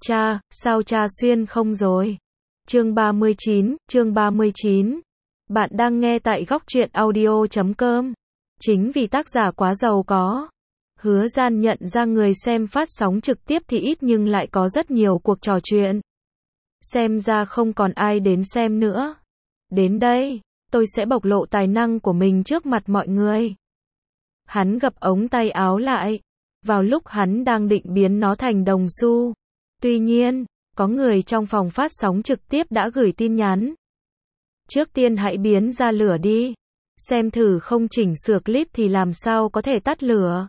Cha, sao cha xuyên không rồi? Chương 39. Bạn đang nghe tại góc truyện audio.com. Chính vì tác giả quá giàu có. Hứa Gian nhận ra người xem phát sóng trực tiếp thì ít nhưng lại có rất nhiều cuộc trò chuyện. Xem ra không còn ai đến xem nữa. Đến đây, tôi sẽ bộc lộ tài năng của mình trước mặt mọi người. Hắn gập ống tay áo lại. Vào lúc hắn đang định biến nó thành đồng xu. Tuy nhiên, có người trong phòng phát sóng trực tiếp đã gửi tin nhắn. Trước tiên hãy biến ra lửa đi. Xem thử không chỉnh sửa clip thì làm sao có thể tắt lửa.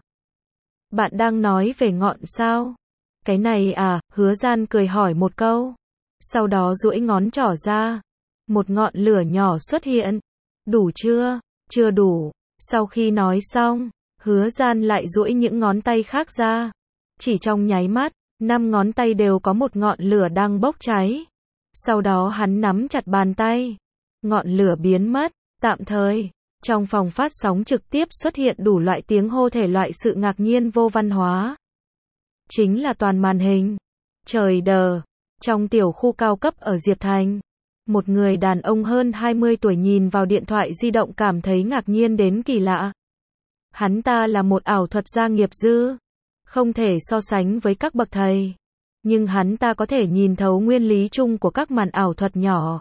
Bạn đang nói về ngọn sao? Cái này à, Hứa Gian cười hỏi một câu. Sau đó duỗi ngón trỏ ra. Một ngọn lửa nhỏ xuất hiện. Đủ chưa? Chưa đủ. Sau khi nói xong, Hứa Gian lại duỗi những ngón tay khác ra. Chỉ trong nháy mắt, 5 ngón tay đều có một ngọn lửa đang bốc cháy. Sau đó hắn nắm chặt bàn tay. Ngọn lửa biến mất, tạm thời. Trong phòng phát sóng trực tiếp xuất hiện đủ loại tiếng hô thể loại sự ngạc nhiên vô văn hóa. Chính là toàn màn hình. Trời đờ. Trong tiểu khu cao cấp ở Diệp Thành, một người đàn ông hơn 20 tuổi nhìn vào điện thoại di động cảm thấy ngạc nhiên đến kỳ lạ. Hắn ta là một ảo thuật gia nghiệp dư. Không thể so sánh với các bậc thầy. Nhưng hắn ta có thể nhìn thấu nguyên lý chung của các màn ảo thuật nhỏ.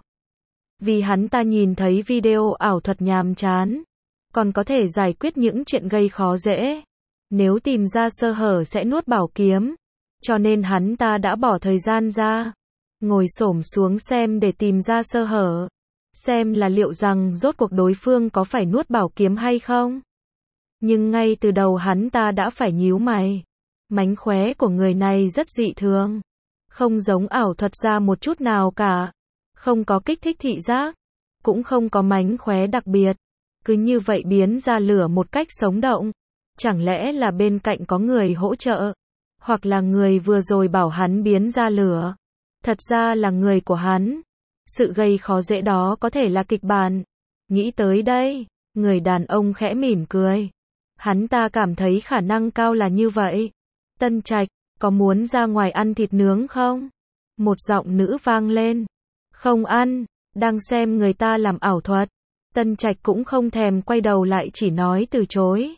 Vì hắn ta nhìn thấy video ảo thuật nhàm chán. Còn có thể giải quyết những chuyện gây khó dễ. Nếu tìm ra sơ hở sẽ nuốt bảo kiếm. Cho nên hắn ta đã bỏ thời gian ra. Ngồi xổm xuống xem để tìm ra sơ hở. Xem là liệu rằng rốt cuộc đối phương có phải nuốt bảo kiếm hay không. Nhưng ngay từ đầu hắn ta đã phải nhíu mày. Mánh khóe của người này rất dị thường. Không giống ảo thuật gia một chút nào cả. Không có kích thích thị giác. Cũng không có mánh khóe đặc biệt. Cứ như vậy biến ra lửa một cách sống động. Chẳng lẽ là bên cạnh có người hỗ trợ? Hoặc là người vừa rồi bảo hắn biến ra lửa. Thật ra là người của hắn. Sự gây khó dễ đó có thể là kịch bản. Nghĩ tới đây, người đàn ông khẽ mỉm cười. Hắn ta cảm thấy khả năng cao là như vậy. Tân Trạch, có muốn ra ngoài ăn thịt nướng không? Một giọng nữ vang lên. Không ăn, đang xem người ta làm ảo thuật. Tân Trạch cũng không thèm quay đầu lại chỉ nói từ chối.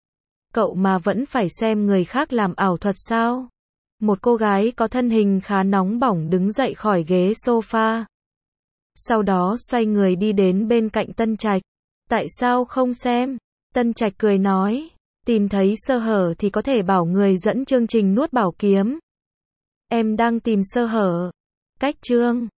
Cậu mà vẫn phải xem người khác làm ảo thuật sao? Một cô gái có thân hình khá nóng bỏng đứng dậy khỏi ghế sofa. Sau đó xoay người đi đến bên cạnh Tân Trạch. Tại sao không xem? Tân Trạch cười nói. Tìm thấy sơ hở thì có thể bảo người dẫn chương trình nuốt bảo kiếm. Em đang tìm sơ hở. Cách chương.